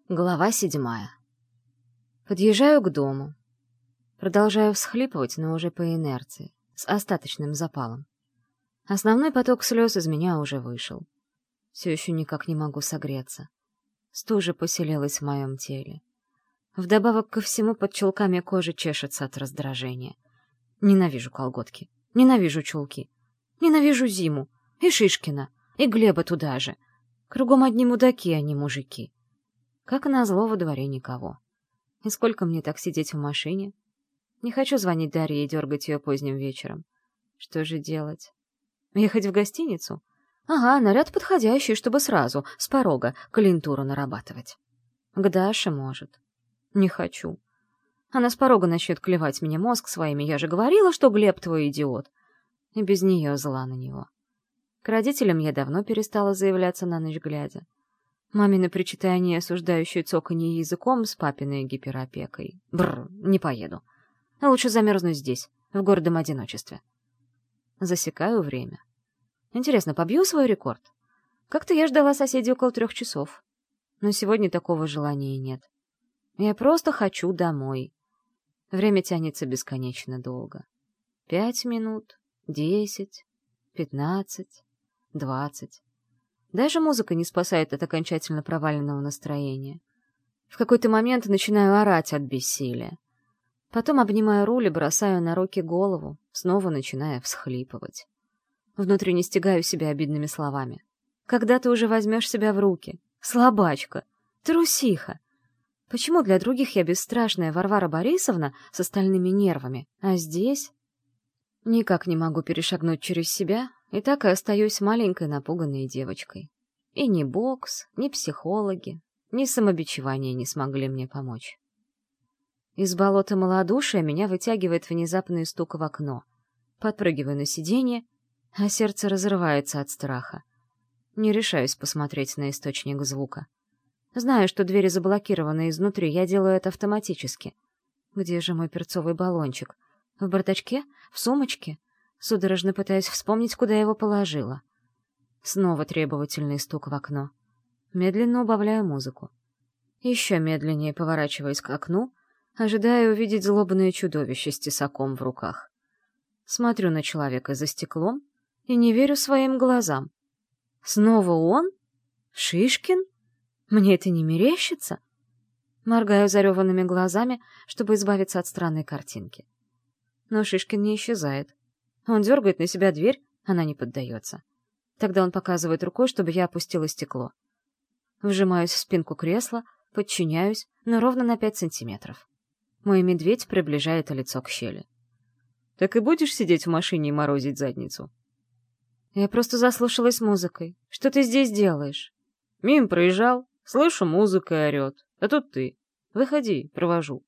Глава 7. Подъезжаю к дому. Продолжаю всхлипывать, но уже по инерции, с остаточным запалом. Основной поток слез из меня уже вышел. Все еще никак не могу согреться. Стужа поселилась в моем теле. Вдобавок ко всему под чулками кожи чешется от раздражения. Ненавижу колготки, ненавижу чулки, ненавижу зиму, и Шишкина, и Глеба туда же. Кругом одни мудаки, а не мужики. Как назло, во дворе никого. И сколько мне так сидеть в машине? Не хочу звонить Дарье и дергать ее поздним вечером. Что же делать? Ехать в гостиницу? Ага, наряд подходящий, чтобы сразу, с порога, калентуру нарабатывать. К Даше, может. Не хочу. Она с порога начнет клевать мне мозг своими. Я же говорила, что Глеб твой идиот. И без нее зла на него. К родителям я давно перестала заявляться на ночь глядя. Мамины причитания, осуждающие цоканье языком с папиной гиперопекой. Бррр, не поеду. Лучше замерзнуть здесь, в гордом одиночестве. Засекаю время. Интересно, побью свой рекорд? Как-то я ждала соседей около 3 часов. Но сегодня такого желания нет. Я просто хочу домой. Время тянется бесконечно долго. 5 минут, 10, 15, 20. Даже музыка не спасает от окончательно проваленного настроения. В какой-то момент начинаю орать от бессилия. Потом обнимаю руль и бросаю на руки голову, снова начиная всхлипывать. Внутренне стягаю себя обидными словами. Когда ты уже возьмешь себя в руки? Слабачка! Трусиха! Почему для других я бесстрашная Варвара Борисовна с остальными нервами, а здесь... Никак не могу перешагнуть через себя, и так и остаюсь маленькой напуганной девочкой. И ни бокс, ни психологи, ни самобичевание не смогли мне помочь. Из болота малодушия меня вытягивает внезапный стук в окно. Подпрыгиваю на сиденье, а сердце разрывается от страха. Не решаюсь посмотреть на источник звука. Знаю, что двери заблокированы изнутри, я делаю это автоматически. Где же мой перцовый баллончик? В бардачке? В сумочке? Судорожно пытаюсь вспомнить, куда я его положила. Снова требовательный стук в окно. Медленно убавляю музыку. Еще медленнее поворачиваюсь к окну, ожидая увидеть злобное чудовище с тесаком в руках. Смотрю на человека за стеклом и не верю своим глазам. Снова он? Шишкин? Мне это не мерещится? Моргаю зареванными глазами, чтобы избавиться от странной картинки. Но Шишкин не исчезает. Он дергает на себя дверь, она не поддается. Тогда он показывает рукой, чтобы я опустила стекло. Вжимаюсь в спинку кресла, подчиняюсь, но ровно на 5 сантиметров. Мой медведь приближает лицо к щели. «Так и будешь сидеть в машине и морозить задницу?» «Я просто заслушалась музыкой. Что ты здесь делаешь?» «Мимо проезжал. Слышу, музыка орет. А тут ты. Выходи, провожу».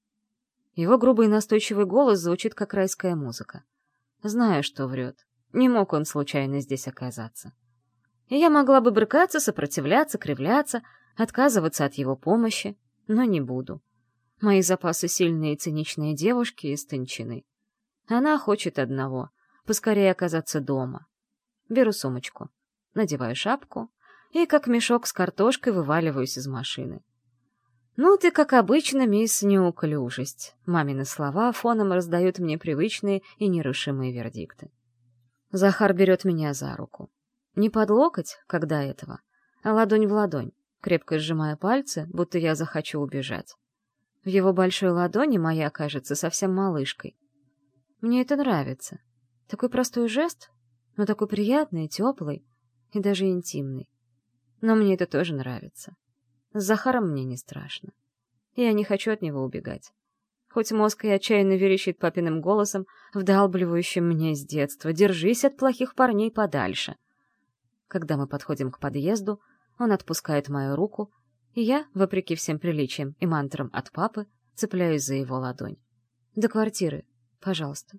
Его грубый и настойчивый голос звучит, как райская музыка. Знаю, что врет. Не мог он случайно здесь оказаться. И я могла бы брыкаться, сопротивляться, кривляться, отказываться от его помощи, но не буду. Мои запасы сильные и циничные девушки истончены. Она хочет одного — поскорее оказаться дома. Беру сумочку, надеваю шапку и, как мешок с картошкой, вываливаюсь из машины. «Ну ты, как обычно, мисс Неуклюжесть». Мамины слова фоном раздают мне привычные и нерушимые вердикты. Захар берет меня за руку. Не под локоть, как до этого, а ладонь в ладонь, крепко сжимая пальцы, будто я захочу убежать. В его большой ладони моя кажется совсем малышкой. Мне это нравится. Такой простой жест, но такой приятный, теплый и даже интимный. Но мне это тоже нравится. С Захаром мне не страшно. Я не хочу от него убегать. Хоть мозг и отчаянно верещит папиным голосом, вдалбливающим мне с детства: «Держись от плохих парней подальше». Когда мы подходим к подъезду, он отпускает мою руку, и я, вопреки всем приличиям и мантрам от папы, цепляюсь за его ладонь. «До квартиры, пожалуйста».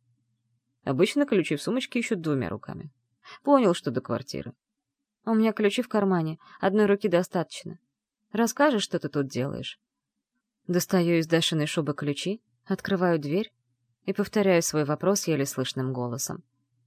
Обычно ключи в сумочке ищут 2 руками. Понял, что до квартиры. У меня ключи в кармане, одной руки достаточно. Расскажешь, что ты тут делаешь? Достаю из Дашиной шубы ключи, открываю дверь и повторяю свой вопрос еле слышным голосом.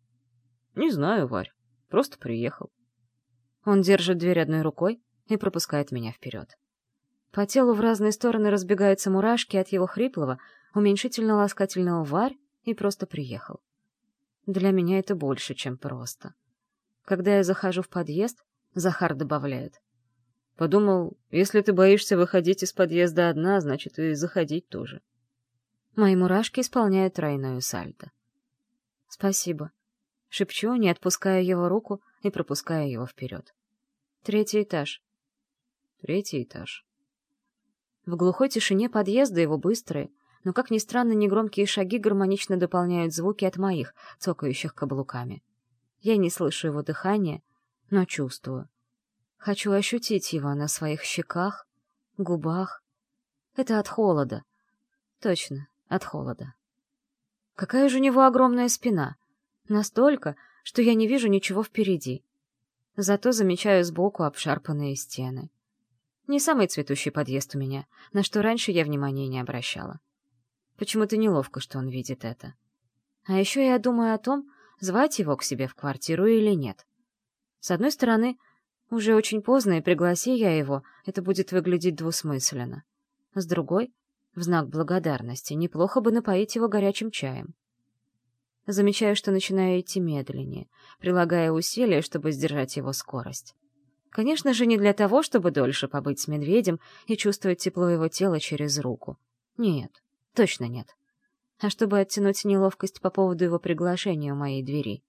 «Не знаю, Варь, просто приехал». Он держит дверь одной рукой и пропускает меня вперед. По телу в разные стороны разбегаются мурашки от его хриплого, уменьшительно-ласкательного «варь» и просто приехал. Для меня это больше, чем просто. Когда я захожу в подъезд, Захар добавляет. Подумал, если ты боишься выходить из подъезда одна, значит и заходить тоже. Мои мурашки исполняют тройную сальто. Спасибо. Шепчу, не отпуская его руку и пропуская его вперед. 3-й этаж. 3-й этаж. В глухой тишине подъезда его быстрые, но, как ни странно, негромкие шаги гармонично дополняют звуки от моих, цокающих каблуками. Я не слышу его дыхания, но чувствую. Хочу ощутить его на своих щеках, губах. Это от холода. Точно, от холода. Какая же у него огромная спина. Настолько, что я не вижу ничего впереди. Зато замечаю сбоку обшарпанные стены. Не самый цветущий подъезд у меня, на что раньше я внимания не обращала. Почему-то неловко, что он видит это. А еще я думаю о том, звать его к себе в квартиру или нет. С одной стороны, уже очень поздно, и пригласи я его, это будет выглядеть двусмысленно. С другой, в знак благодарности, неплохо бы напоить его горячим чаем. Замечаю, что начинаю идти медленнее, прилагая усилия, чтобы сдержать его скорость. Конечно же, не для того, чтобы дольше побыть с медведем и чувствовать тепло его тела через руку. Нет, точно нет. А чтобы оттянуть неловкость по поводу его приглашения у моей двери.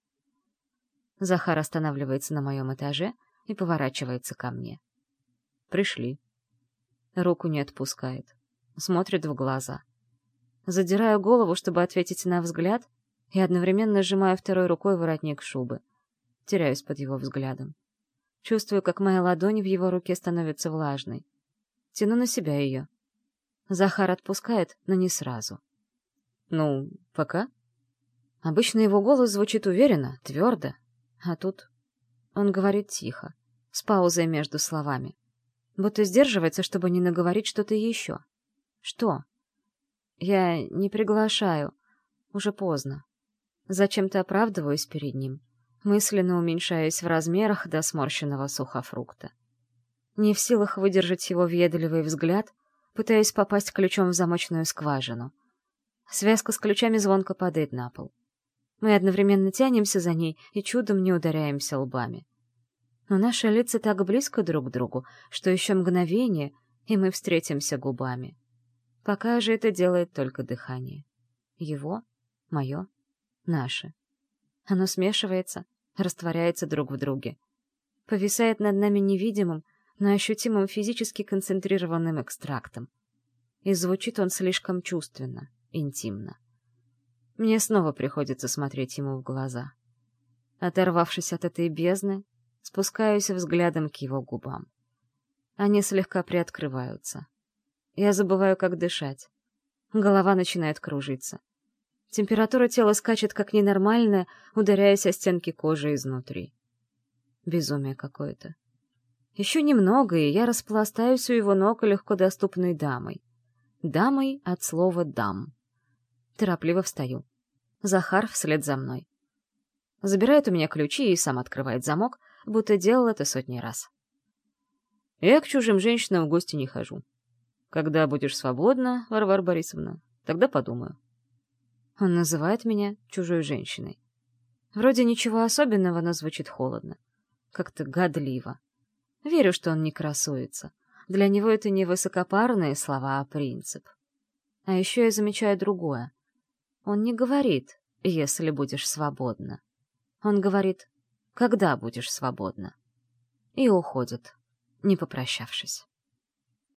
Захар останавливается на моем этаже и поворачивается ко мне. Пришли. Руку не отпускает. Смотрит в глаза. Задираю голову, чтобы ответить на взгляд, и одновременно сжимаю второй рукой воротник шубы. Теряюсь под его взглядом. Чувствую, как моя ладонь в его руке становится влажной. Тяну на себя ее. Захар отпускает, но не сразу. «Ну, пока?» Обычно его голос звучит уверенно, твердо, а тут он говорит тихо, с паузой между словами. Будто сдерживается, чтобы не наговорить что-то еще. Что? Я не приглашаю. Уже поздно. Зачем-то оправдываюсь перед ним, мысленно уменьшаясь в размерах до сморщенного сухофрукта. Не в силах выдержать его въедливый взгляд, пытаясь попасть ключом в замочную скважину. Связка с ключами звонко падает на пол. Мы одновременно тянемся за ней и чудом не ударяемся лбами. Но наши лица так близко друг к другу, что еще мгновение, и мы встретимся губами. Пока же это делает только дыхание. Его, мое, наше. Оно смешивается, растворяется друг в друге. Повисает над нами невидимым, но ощутимым физически концентрированным экстрактом. И звучит он слишком чувственно, интимно. Мне снова приходится смотреть ему в глаза. Оторвавшись от этой бездны, спускаюсь взглядом к его губам. Они слегка приоткрываются. Я забываю, как дышать. Голова начинает кружиться. Температура тела скачет как ненормальная, ударяясь о стенки кожи изнутри. Безумие какое-то. Еще немного, и я распластаюсь у его ног легко доступной дамой. Дамой от слова «дам». Торопливо встаю. Захар вслед за мной. Забирает у меня ключи и сам открывает замок, будто делал это сотни раз. Я к чужим женщинам в гости не хожу. Когда будешь свободна, Варвара Борисовна, тогда подумаю. Он называет меня чужой женщиной. Вроде ничего особенного, но звучит холодно. Как-то годливо. Верю, что он не красуется. Для него это не высокопарные слова, а принцип. А еще я замечаю другое. Он не говорит «если будешь свободна». Он говорит «когда будешь свободна». И уходит, не попрощавшись.